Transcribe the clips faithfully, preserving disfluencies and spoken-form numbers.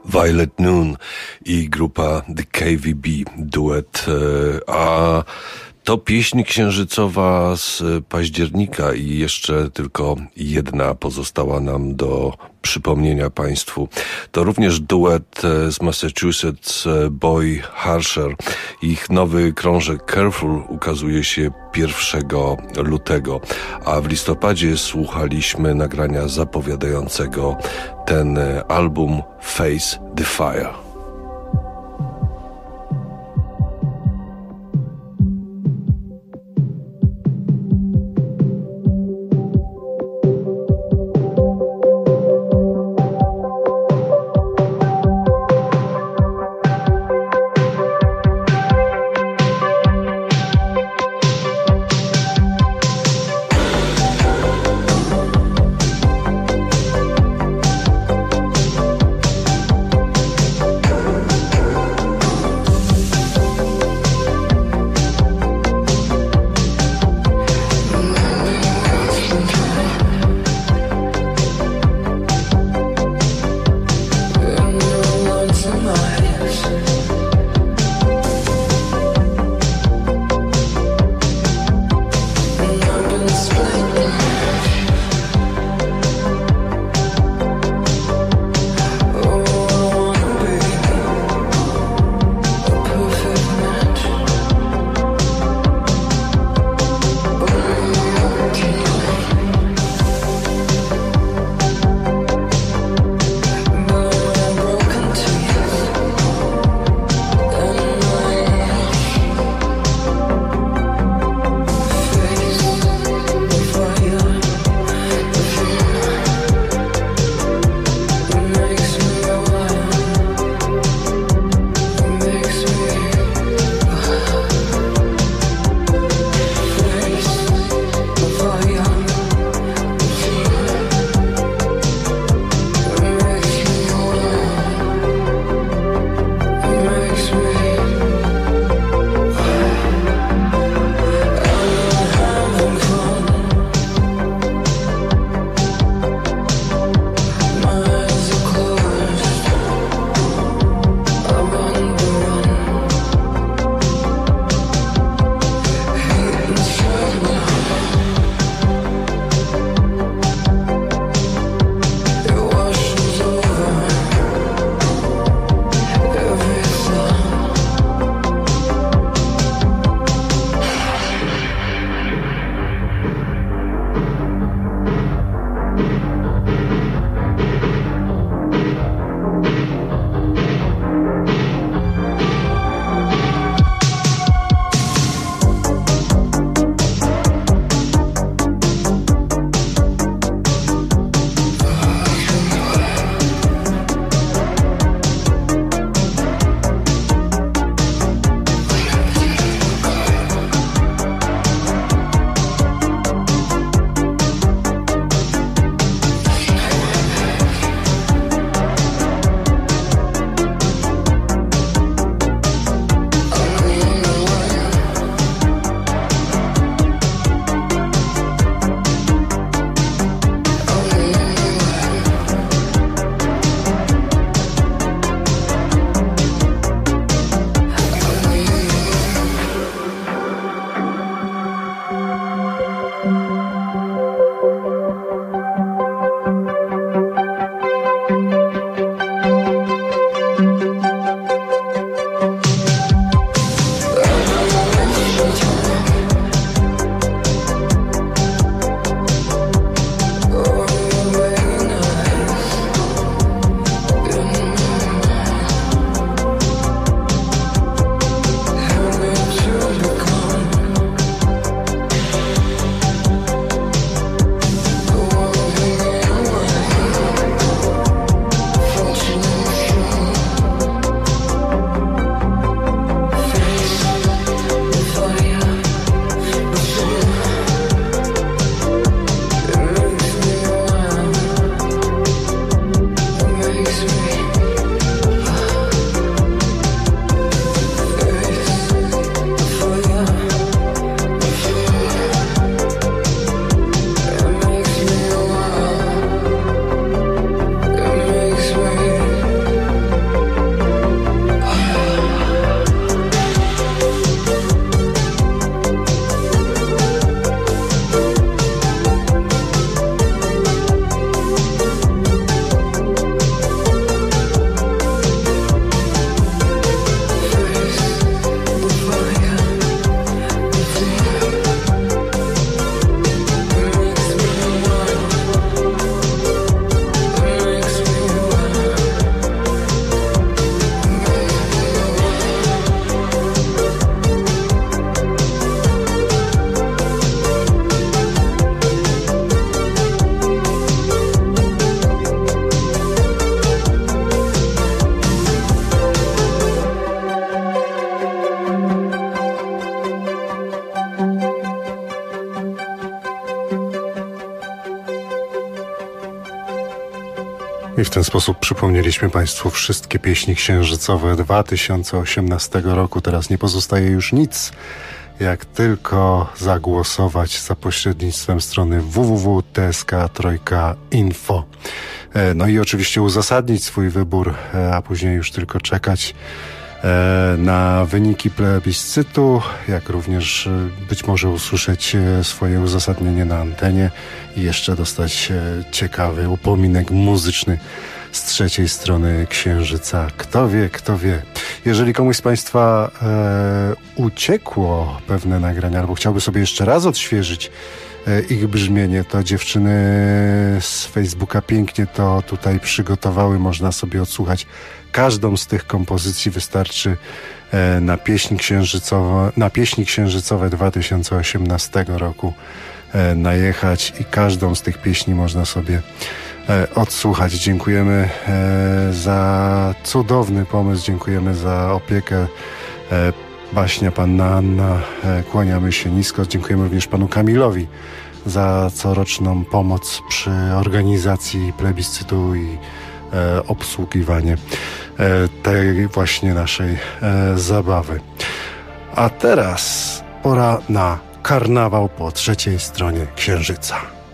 Violet Noon i grupa The K V B, duet, a to pieśń księżycowa z października i jeszcze tylko jedna pozostała nam do przypomnienia Państwu. To również duet z Massachusetts, Boy Harsher. Ich nowy krążek Careful ukazuje się pierwszego lutego, a w listopadzie słuchaliśmy nagrania zapowiadającego ten album Face the Fire. I w ten sposób przypomnieliśmy Państwu wszystkie pieśni księżycowe dwa tysiące osiemnastego roku. Teraz nie pozostaje już nic, jak tylko zagłosować za pośrednictwem strony w w w kropka t s k trzy kropka info. No i oczywiście uzasadnić swój wybór, a później już tylko czekać na wyniki plebiscytu, jak również być może usłyszeć swoje uzasadnienie na antenie i jeszcze dostać ciekawy upominek muzyczny z trzeciej strony Księżyca. Kto wie, kto wie. Jeżeli komuś z Państwa e, uciekło pewne nagrania, albo chciałby sobie jeszcze raz odświeżyć e, ich brzmienie, to dziewczyny z Facebooka pięknie to tutaj przygotowały. Można sobie odsłuchać każdą z tych kompozycji. Wystarczy e, na pieśni księżycowe, na pieśni księżycowe dwa tysiące osiemnastego roku e, najechać i każdą z tych pieśni można sobie odsłuchać. Dziękujemy e, za cudowny pomysł, dziękujemy za opiekę. E, Baśnia, panna Anna, e, kłaniamy się nisko. Dziękujemy również panu Kamilowi za coroczną pomoc przy organizacji plebiscytu i e, obsługiwanie e, tej właśnie naszej e, zabawy. A teraz pora na karnawał po trzeciej stronie Księżyca.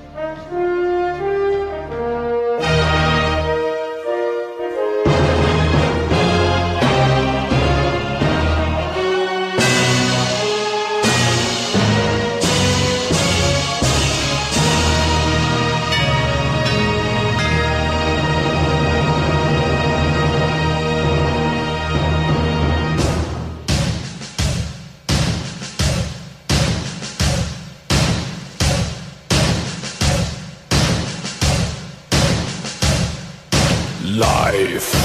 Life.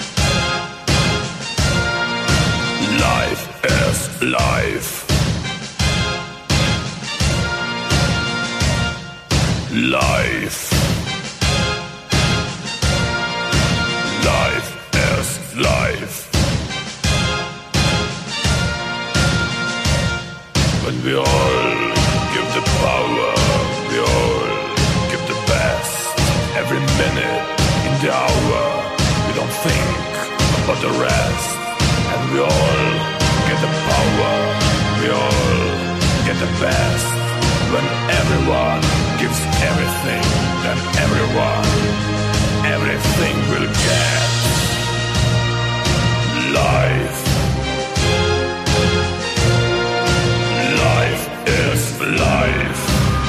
Life is life. Life. Life is life. When we all give the power, we all give the best every minute. The hour, we don't think about the rest, and we all get the power, we all get the best. When everyone gives everything, then everyone, everything will get. Life. Life is life.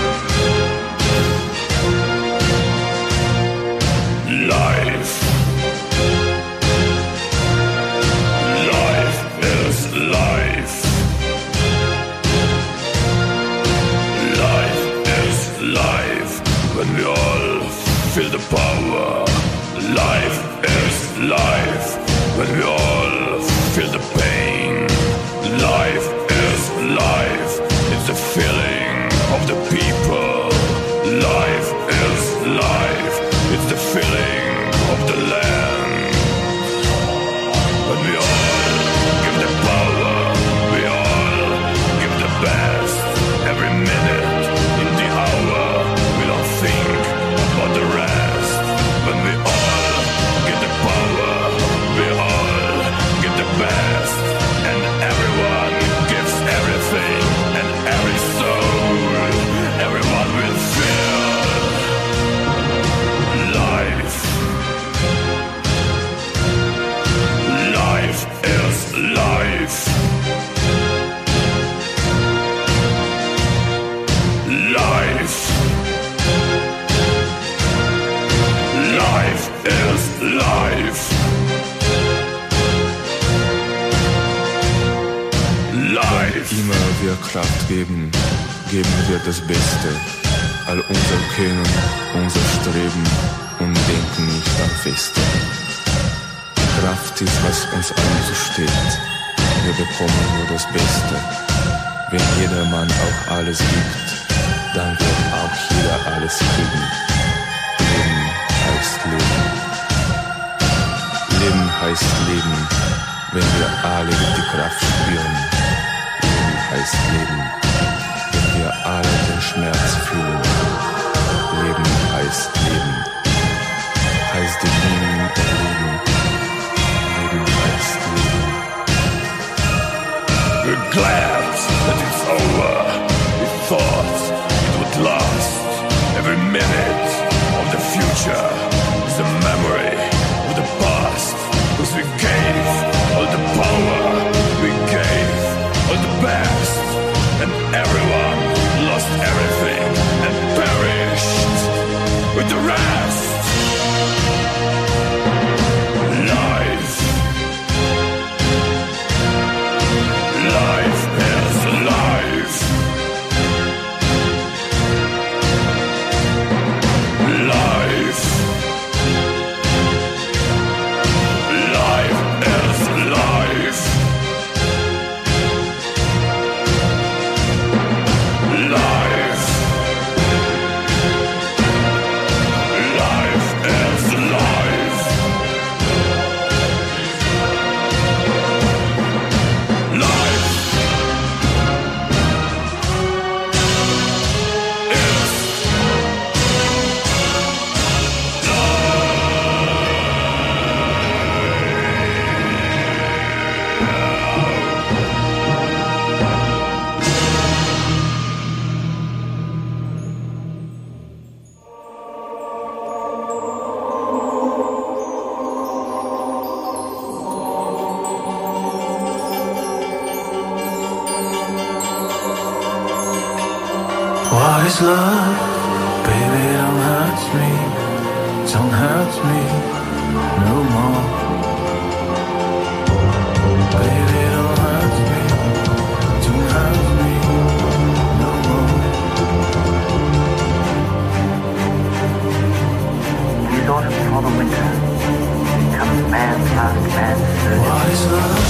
Life. Life is life. Life is life. When we all feel the power. Life is life. When we all feel the pain. Life is life. It's the feeling of the people. Life is life. It's the feeling of the land. When we all give the power, we all give the best. Every minute in the hour, we don't think about the rest. When we all get the power, we all get the best. And everyone gives everything and every soul. Everyone will feel life. Life is life. Life. Life is life. Life. Immer wir Kraft geben, geben wir das Beste. All unser Können, unser Streben und denken nicht am Feste. Kraft ist, was uns allen zusteht. Wir bekommen nur das Beste. Wenn jeder Mann auch alles gibt, dann wird auch jeder alles kriegen. Leben heißt Leben. Leben heißt Leben, wenn wir alle die Kraft spüren. Leben heißt Leben, wenn wir alle den Schmerz fühlen. Leben heißt Leben, heißt ist dem Leben erleben. Leben heißt Leben. We're glad that it's over. We thought it would last. Every minute of the future is a memory of the past. Cause we gave all the power, we gave all the best. And everyone lost everything and perished with the rest. Life. Life is life. Life. Life is life. Life. Life is life. Life What is love? Baby, don't hurt me. Don't hurt me no more. Baby, don't hurt me. Don't hurt me no more. These autumn before the winter comes man's last man's surge. What is love?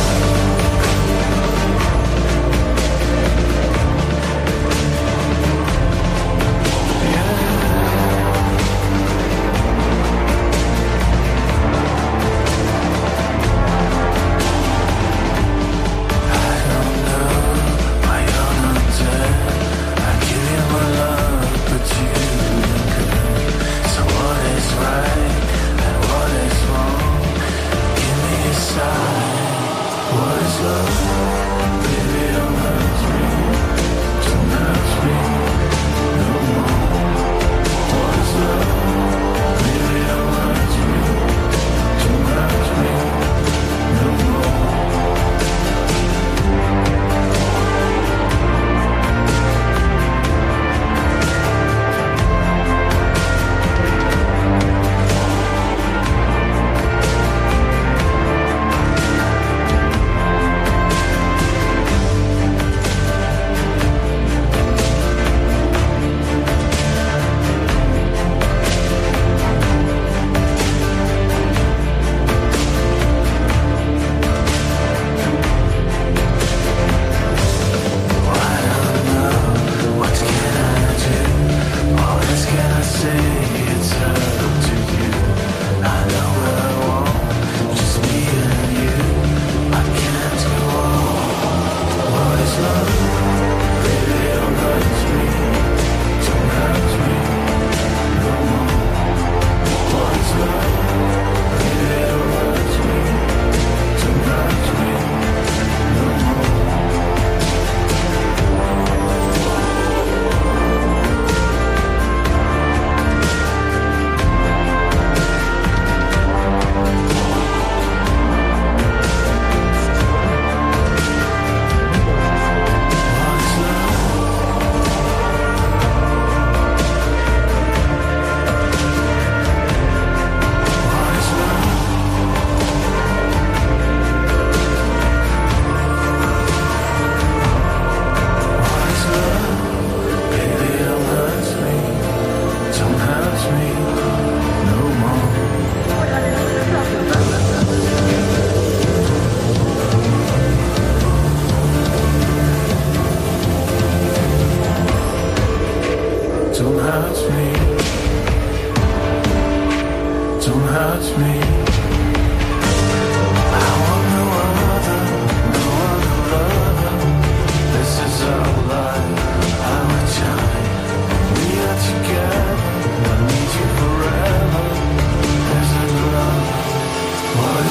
Together, I need you forever. There's a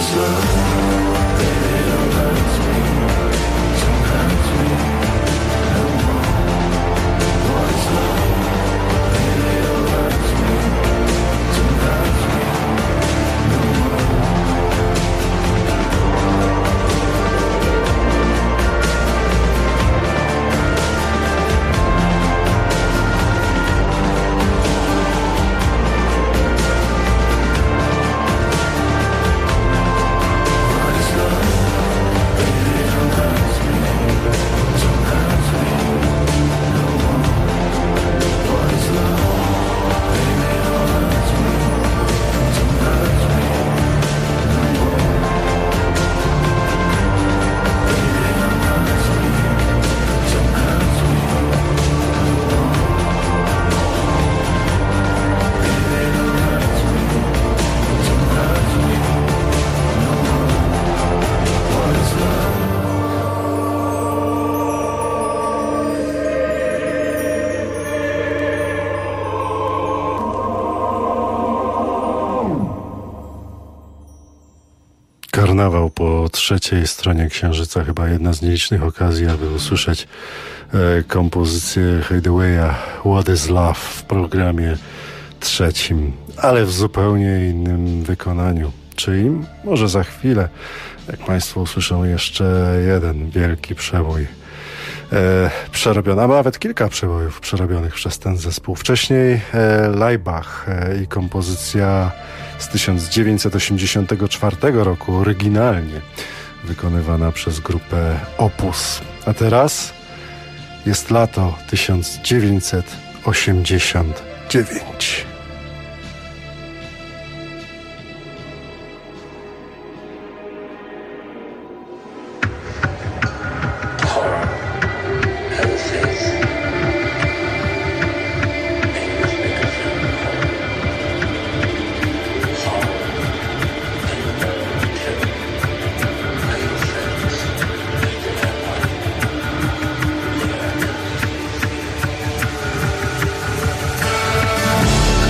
Karnawał po trzeciej stronie Księżyca, chyba jedna z nielicznych okazji, aby usłyszeć e, kompozycję Hideawaya What is Love w programie trzecim, ale w zupełnie innym wykonaniu. Czyli może za chwilę, jak Państwo usłyszą jeszcze jeden wielki przebój e, przerobiony, a nawet kilka przebojów przerobionych przez ten zespół. Wcześniej e, Laibach e, i kompozycja z tysiąc dziewięćset osiemdziesiątego czwartego roku, oryginalnie wykonywana przez grupę Opus. A teraz jest lato tysiąc dziewięćset osiemdziesiąt dziewięć. Thank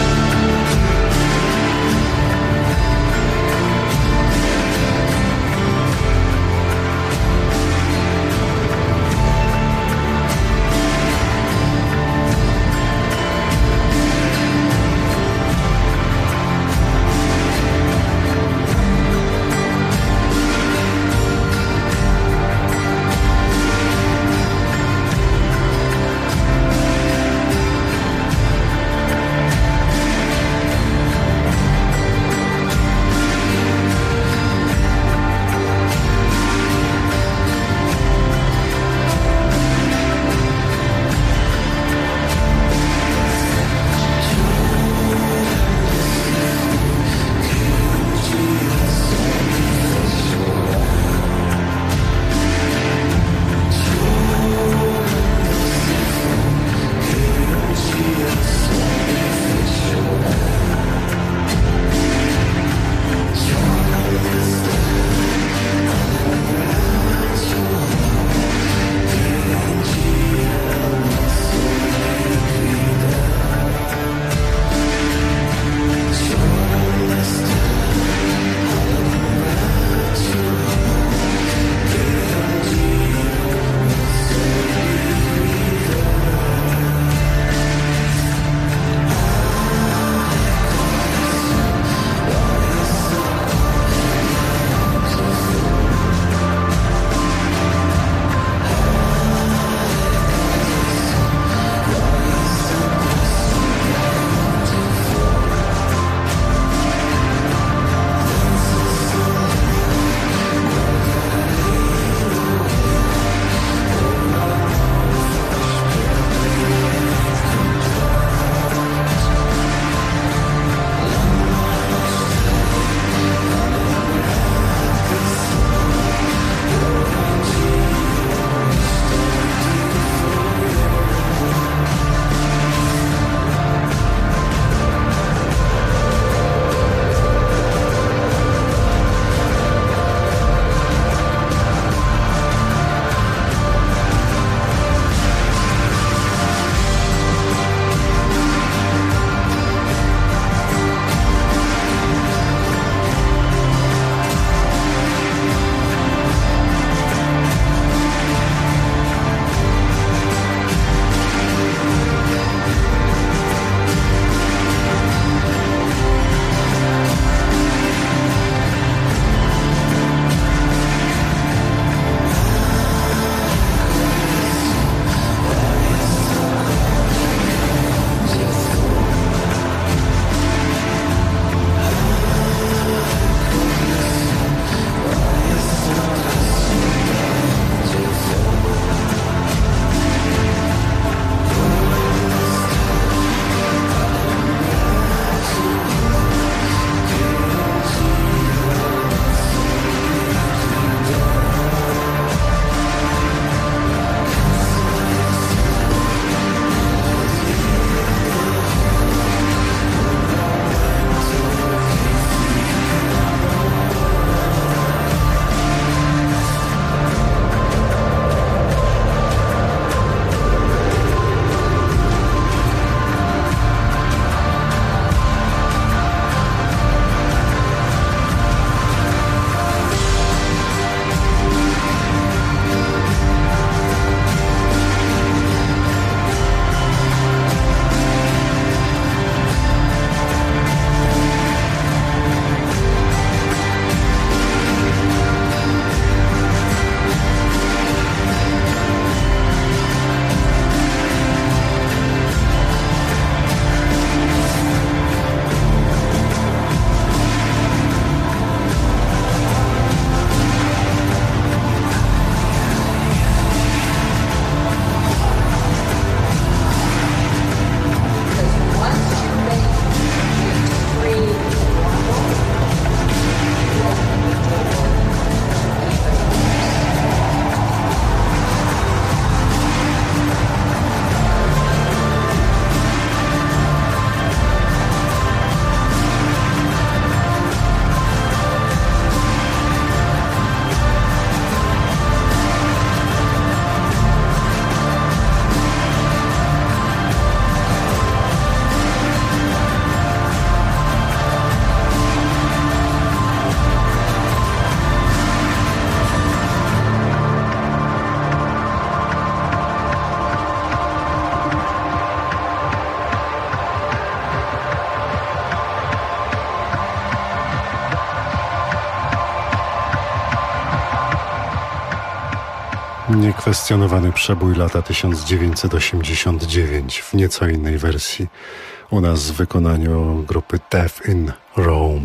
Niekwestionowany przebój lata tysiąc dziewięćset osiemdziesiąt dziewięć w nieco innej wersji. U nas w wykonaniu grupy Death in Rome.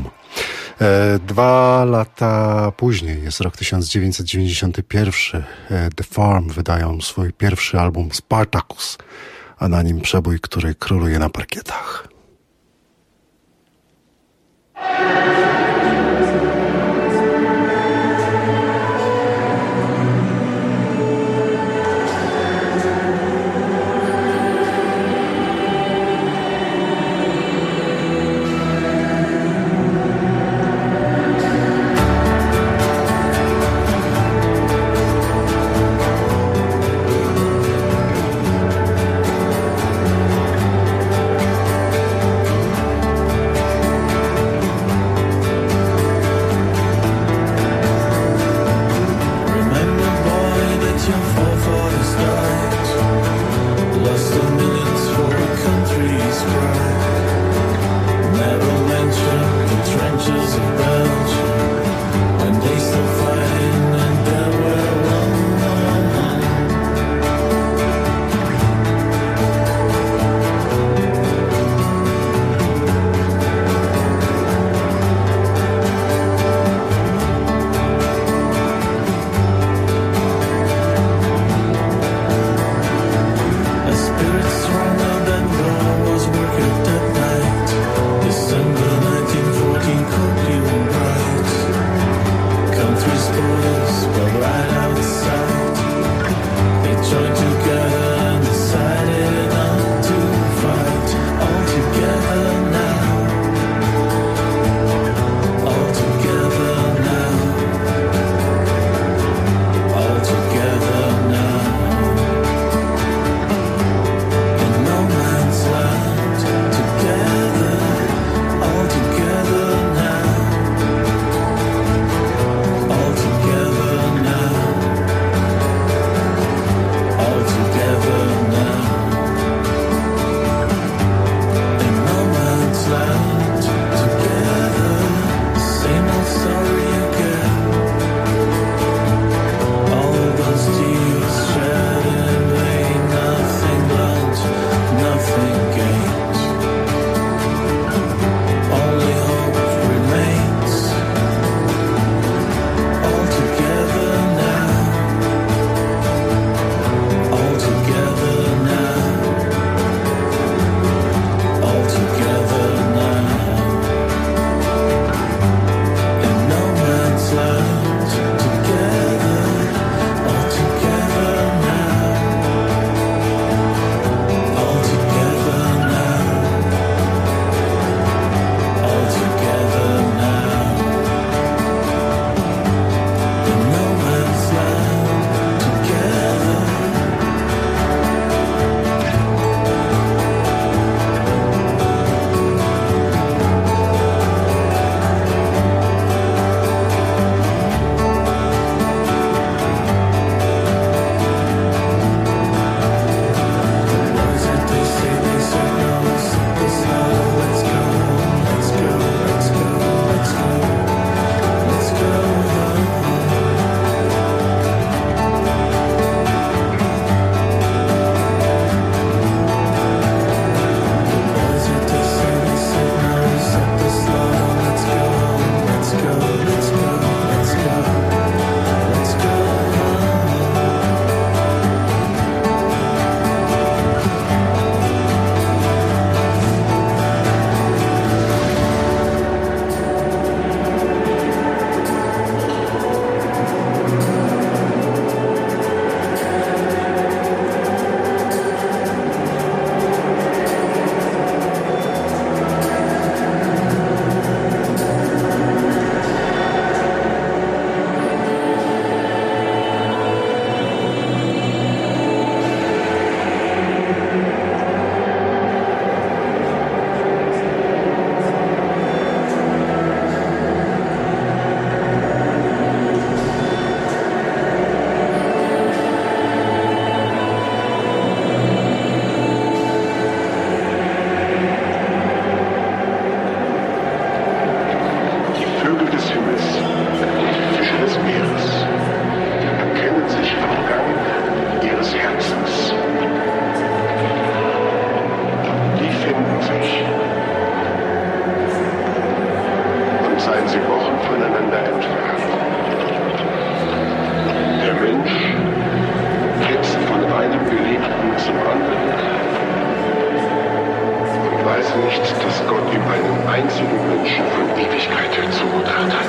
E, dwa lata później, jest rok tysiąc dziewięćset dziewięćdziesiąty pierwszy. E, The Farm wydają swój pierwszy album Spartacus, a na nim przebój, który króluje na parkietach. Vögel des Himmels und Fische des Meeres erkennen sich am Gang nicht, dass Gott ihm einen einzigen Menschen von Ewigkeit her zugedacht hat.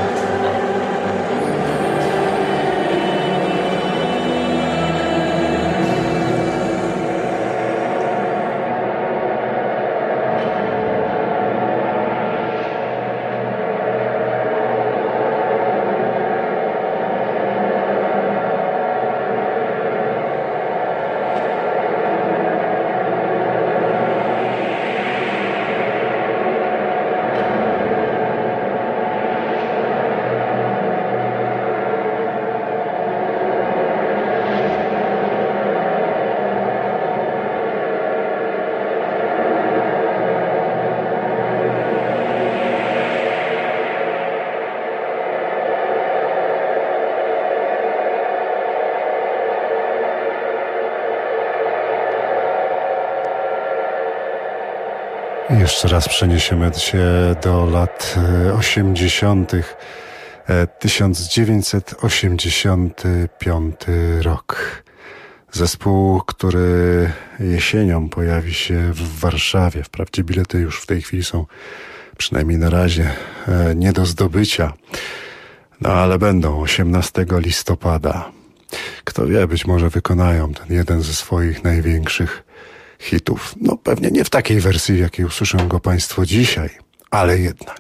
Jeszcze raz przeniesiemy się do lat osiemdziesiątych. tysiąc dziewięćset osiemdziesiąty piąty rok. Zespół, który jesienią pojawi się w Warszawie. Wprawdzie bilety już w tej chwili są, przynajmniej na razie, nie do zdobycia. No ale będą osiemnastego listopada. Kto wie, być może wykonają ten jeden ze swoich największych hitów. No pewnie nie w takiej wersji, w jakiej usłyszą go Państwo dzisiaj, ale jednak.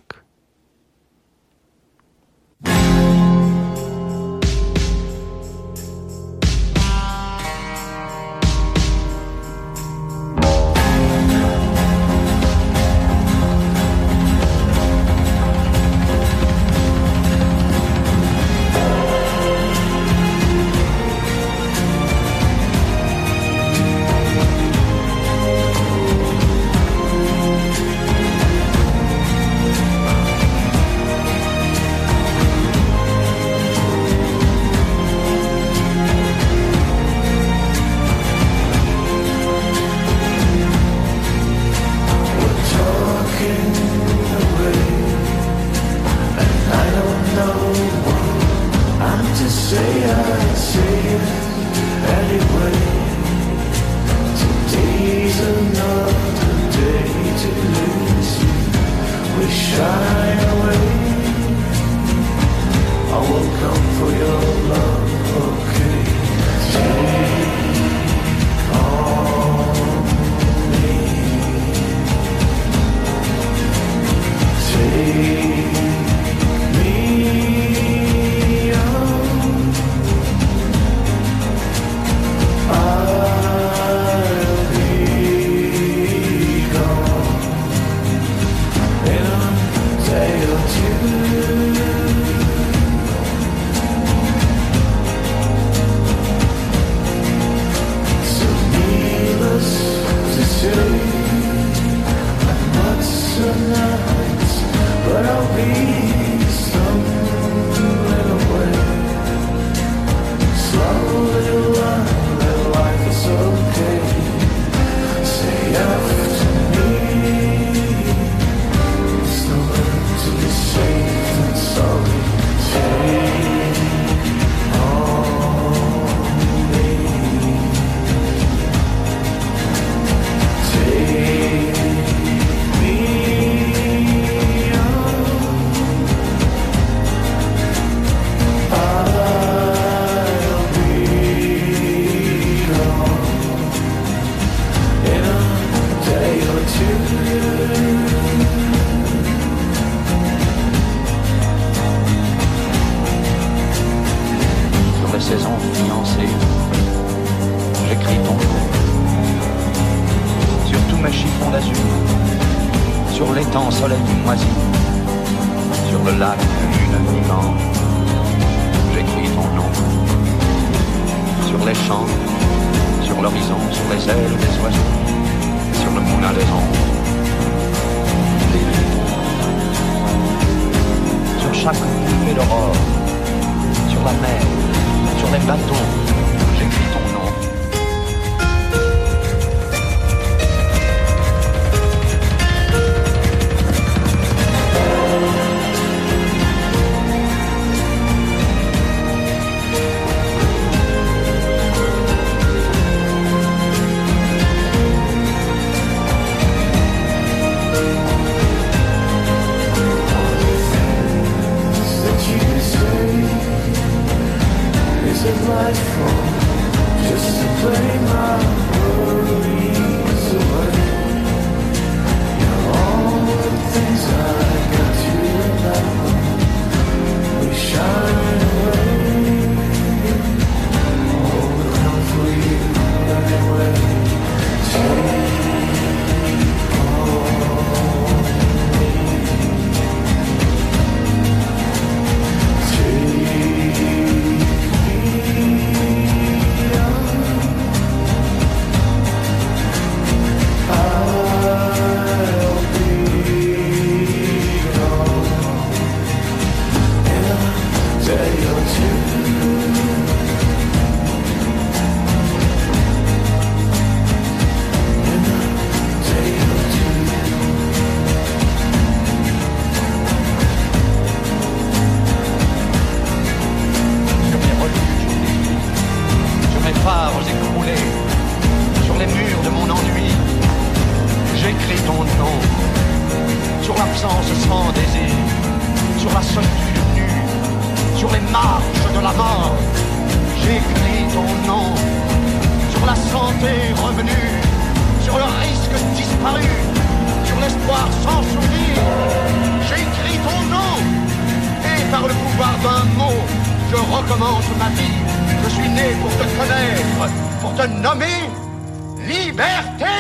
sur les marches de la mort. J'écris ton nom sur la santé revenue, sur le risque disparu, sur l'espoir sans souvenir. J'écris ton nom et par le pouvoir d'un mot, je recommence ma vie. Je suis né pour te connaître, pour te nommer liberté.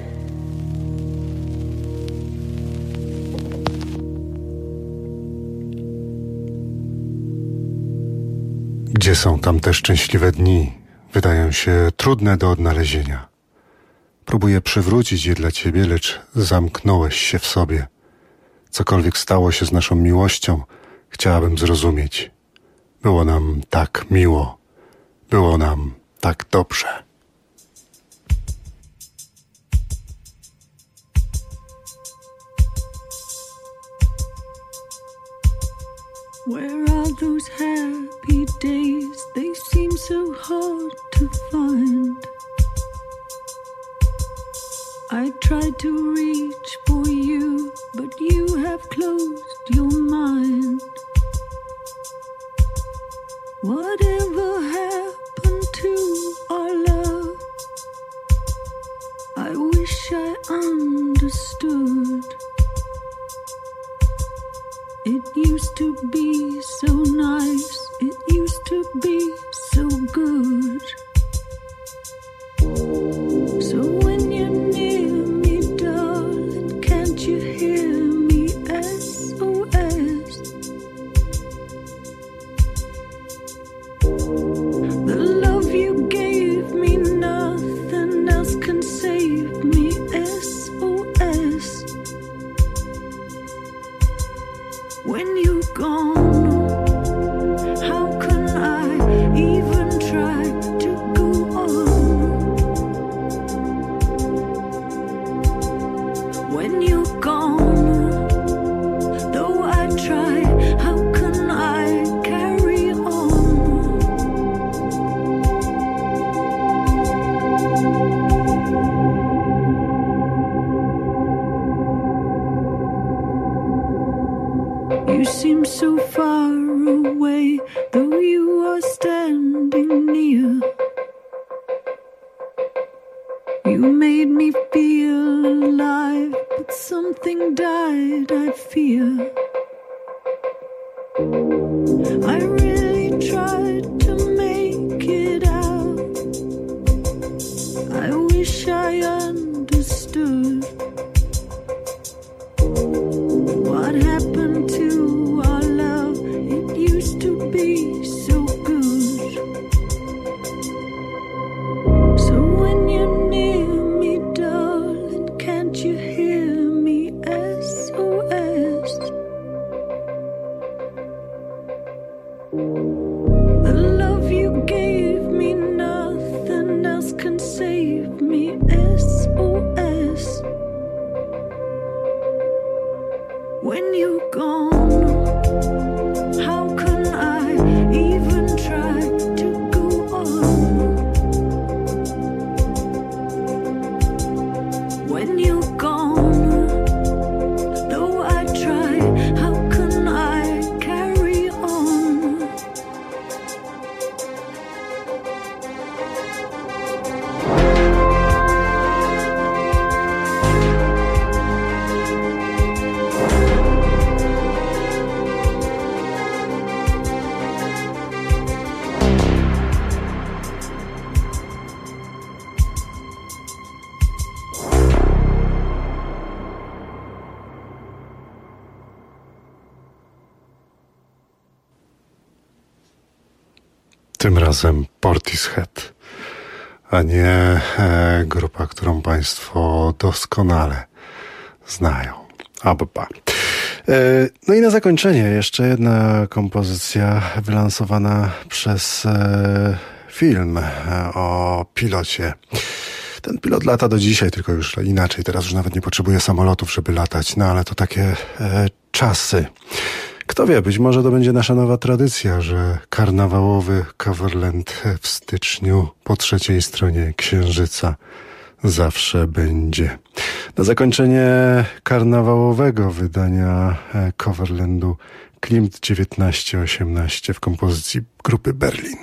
Gdzie są tamte szczęśliwe dni? Wydają się trudne do odnalezienia. Próbuję przywrócić je dla ciebie, lecz zamknąłeś się w sobie. Cokolwiek stało się z naszą miłością, chciałabym zrozumieć. Było nam tak miło. Było nam tak dobrze. Where are those happy days? They seem so hard to find. I tried to reach for you, but you have closed your mind. Whatever happened to our love? I wish I understood. It used to be so nice, it used to be so good. So when you're near me, darling, can't you hear me? S O S. The love you gave me, nothing else can save me. S O S. When you're gone, how can I even try to go on? When you're gone, though I try, how can I carry on? You seem so far away, though you are standing near. You made me feel alive, but something died, I fear. I really tried to make it out. I wish I understood. What happened to our love? It used to be so good. So when you're near me, darling, can't you hear me? S O S. The love you gave me, nothing else can save me. S O S. When you're gone, how can I even try to go on? When you're gone, though I try, how can I carry on? Tym razem Portishead, a nie e, grupa, którą Państwo doskonale znają. Abba. E, no i na zakończenie jeszcze jedna kompozycja wylansowana przez e, film e, o pilocie. Ten pilot lata do dzisiaj, tylko już inaczej. Teraz już nawet nie potrzebuje samolotów, żeby latać, no ale to takie e, czasy. Kto wie, być może to będzie nasza nowa tradycja, że karnawałowy Coverland w styczniu po trzeciej stronie Księżyca zawsze będzie. Na zakończenie karnawałowego wydania Coverlandu Klimt dziewiętnaście osiemnaście w kompozycji grupy Berlin.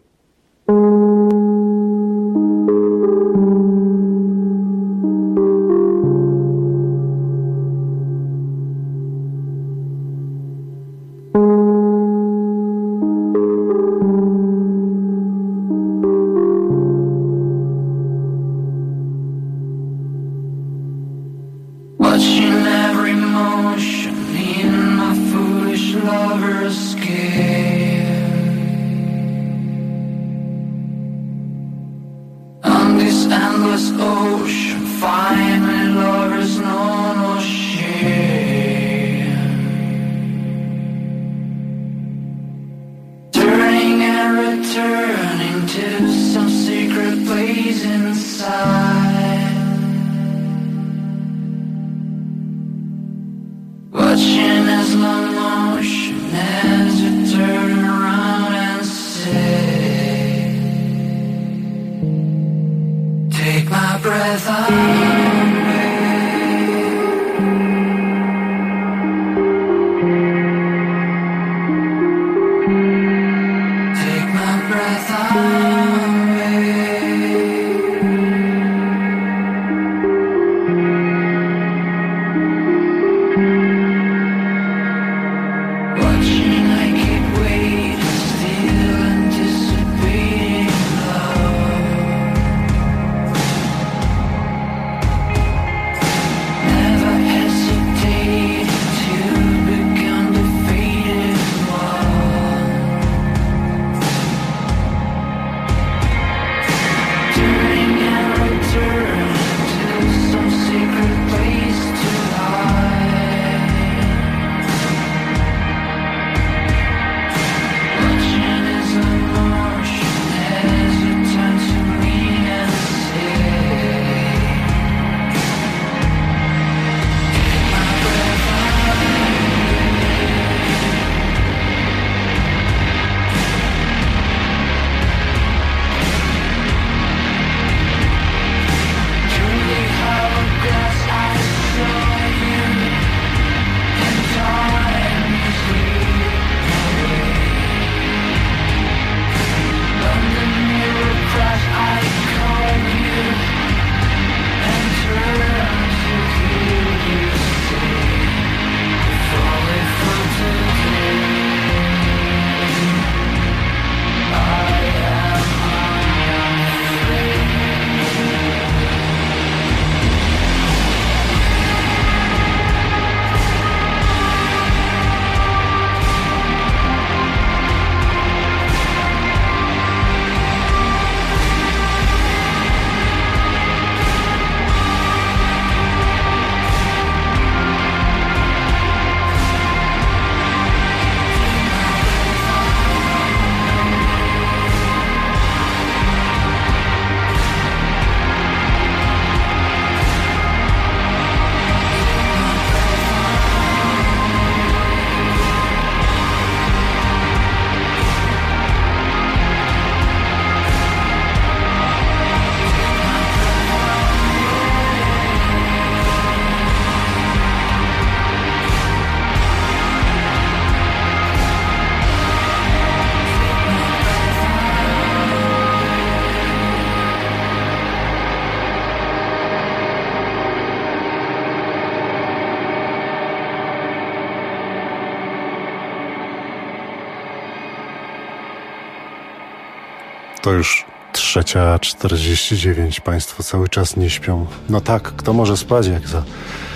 To już trzecia czterdzieści dziewięć. Państwo cały czas nie śpią. No tak, kto może spać, jak za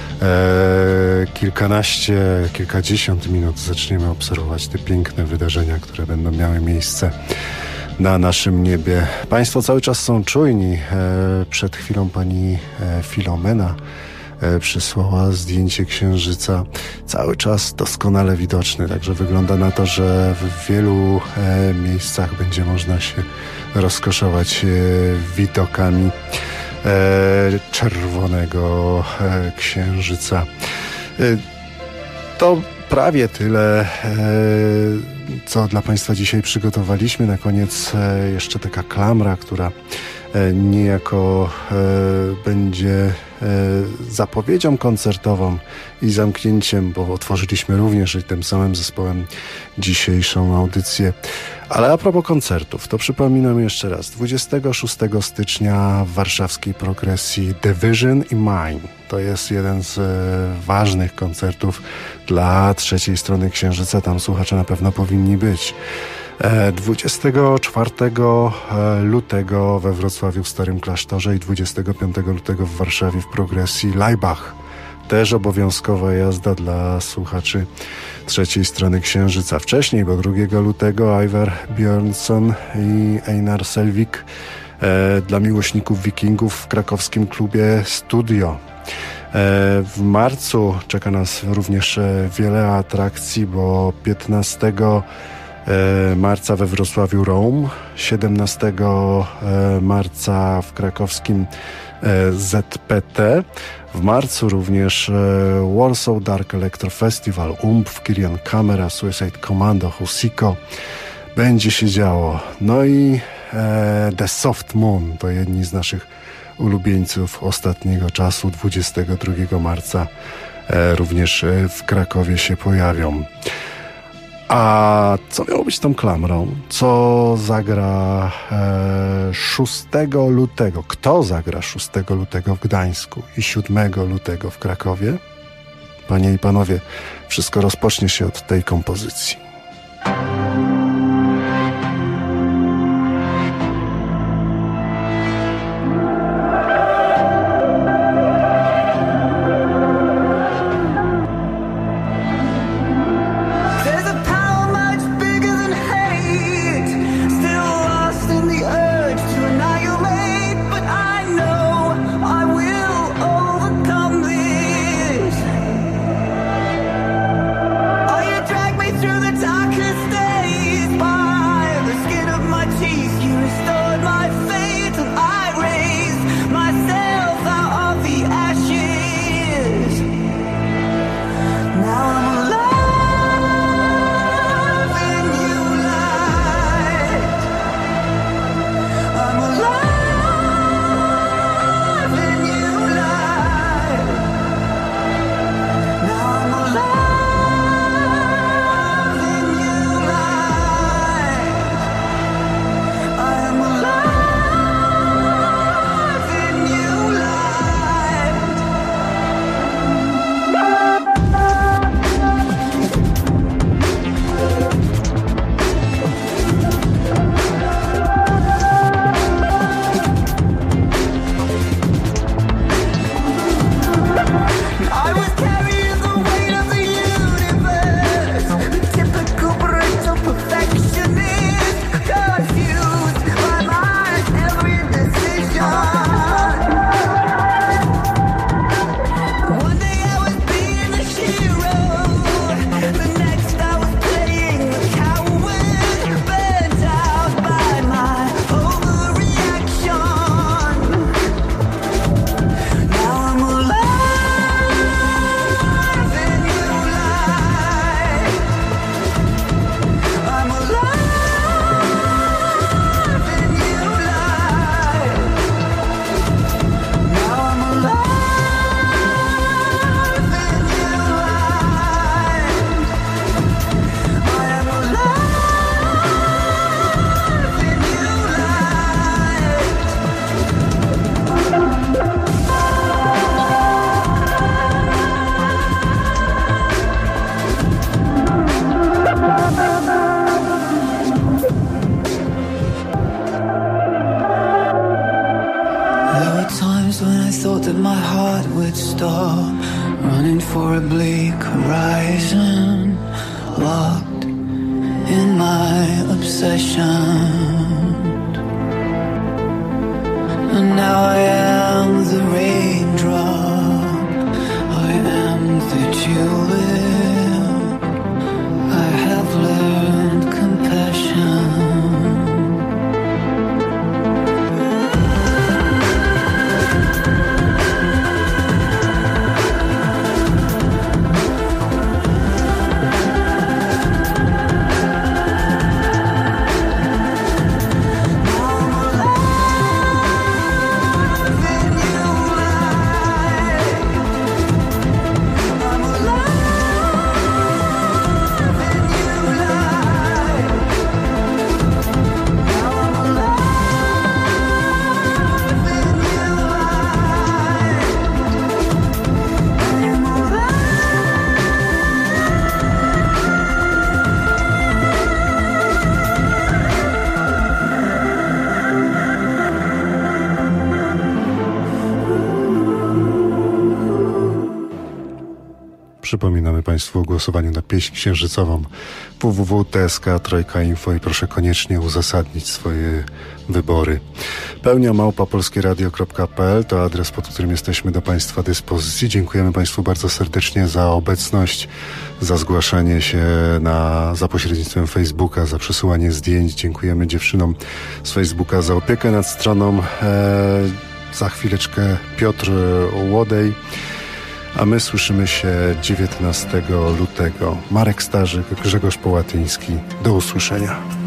e, kilkanaście, kilkadziesiąt minut zaczniemy obserwować te piękne wydarzenia, które będą miały miejsce na naszym niebie. Państwo cały czas są czujni. E, przed chwilą pani e, Filomena e, przysłała zdjęcie księżyca. Cały czas doskonale widoczny, także wygląda na to, że w wielu e, miejscach będzie można się rozkoszować e, widokami e, czerwonego e, księżyca. E, to prawie tyle, e, co dla Państwa dzisiaj przygotowaliśmy. Na koniec e, jeszcze taka klamra, która niejako będzie zapowiedzią koncertową i zamknięciem, bo otworzyliśmy również i tym samym zespołem dzisiejszą audycję. Ale a propos koncertów, to przypominam jeszcze raz, dwudziestego szóstego stycznia w warszawskiej Progresji The Vision i Mine. To jest jeden z e, ważnych koncertów dla trzeciej strony Księżyca, tam słuchacze na pewno powinni być. dwudziestego czwartego lutego we Wrocławiu w Starym Klasztorze i dwudziestego piątego lutego w Warszawie w Progresji Laibach. Też obowiązkowa jazda dla słuchaczy trzeciej strony Księżyca. Wcześniej, bo drugiego lutego Ivar Björnsson i Einar Selvik e, dla miłośników Wikingów w krakowskim klubie Studio. W marcu czeka nas również wiele atrakcji, bo piętnastego marca we Wrocławiu Rome, siedemnastego marca w krakowskim Z P T. W marcu również Warsaw Dark Electro Festival, Umf, Kirian Camera, Suicide Commando, Husiko. Będzie się działo. No i The Soft Moon to jedni z naszych ulubieńców ostatniego czasu. dwudziestego drugiego marca również w Krakowie się pojawią. A co miało być tą klamrą? Co zagra e, szóstego lutego? Kto zagra szóstego lutego w Gdańsku i siódmego lutego w Krakowie? Panie i panowie, wszystko rozpocznie się od tej kompozycji. Przypominamy Państwu o głosowaniu na pieśń księżycową w w w kropka t s k Trojka Info i proszę koniecznie uzasadnić swoje wybory. Pełnia małpa polskieradio kropka p l to adres, pod którym jesteśmy do Państwa dyspozycji. Dziękujemy Państwu bardzo serdecznie za obecność, za zgłaszanie się na, za pośrednictwem Facebooka, za przesyłanie zdjęć. Dziękujemy dziewczynom z Facebooka za opiekę nad stroną. Eee, za chwileczkę Piotr Łodej. A my słyszymy się dziewiętnastego lutego. Marek Starzyk, Grzegorz Połatyński. Do usłyszenia.